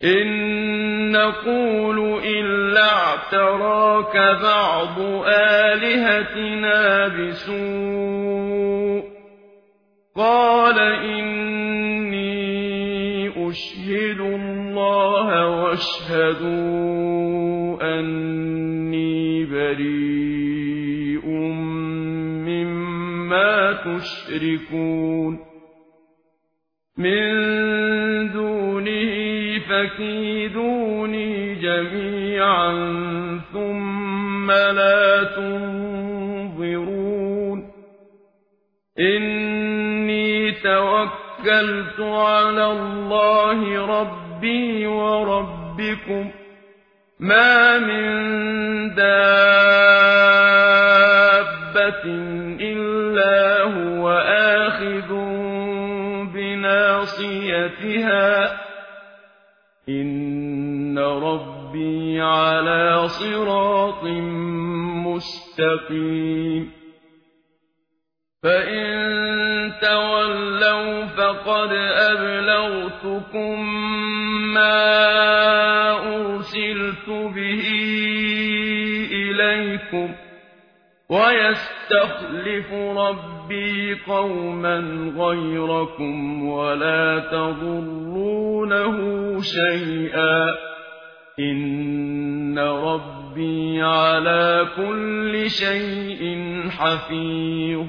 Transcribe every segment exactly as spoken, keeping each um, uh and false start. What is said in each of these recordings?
إن نقول إلا اعتراك بعض آلهتنا بسوء قال إني أشهد الله واشهدوا أني بريء مما تشركون من دونه فكيدوني جميعا ثم لا تنظرون إني توكلت على الله ربي وربكم ما من دابة إلا هو آخذ بناصيتها إن ربي على صراط مستقيم فإن تولوا فقد أبلغتكم ما أرسلت به إليكم ويستخلف ربي قوما غيركم ولا تضرونه شيئا إن ربي على كل شيء حفيظ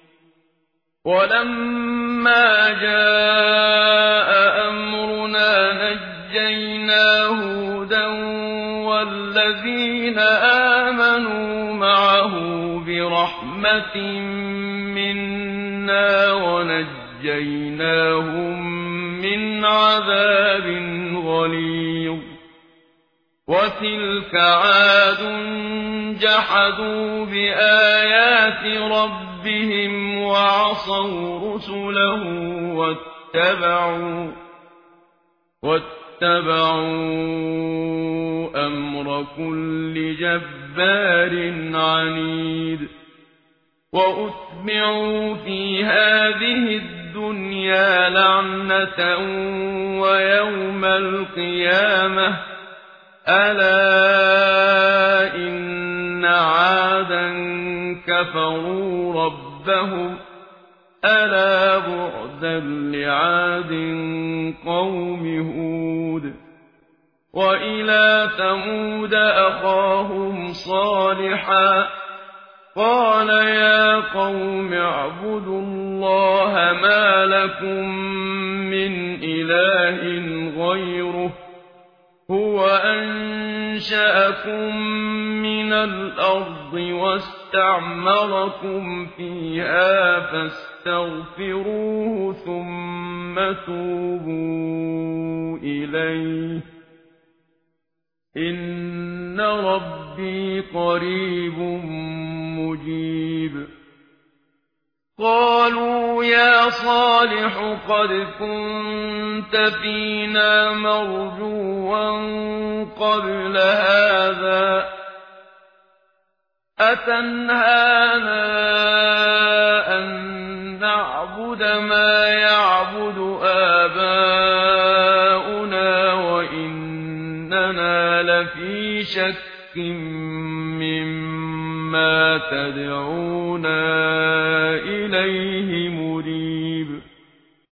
ولما جاء أمرنا نجينا هودا والذين آمنوا معه برحمة منا ونجيناهم من عذاب غليظ وتلك عاد جحدوا بآيات ربهم وعصوا رسله واتبعوا واتبعوا أمر كل جبار عنيد وأتبعوا في هذه الدنيا لعنة ويوم القيامة ألا إن عادا كفروا ربهم ألا بعدا لعاد قوم هود وإلى ثمود أخاهم صالحا قال يا قوم اعبدوا الله ما لكم من إله غيره هو أنشأكم من الأرض واستعمركم فيها فاستغفروه ثم توبوا إليه إن ربي قريب مجيب قالوا يا صالح قد كنت فينا مرجوا قبل هذا أتنهانا أن نعبد ما يعبد آباؤنا وإننا لفي شك مما تدعونا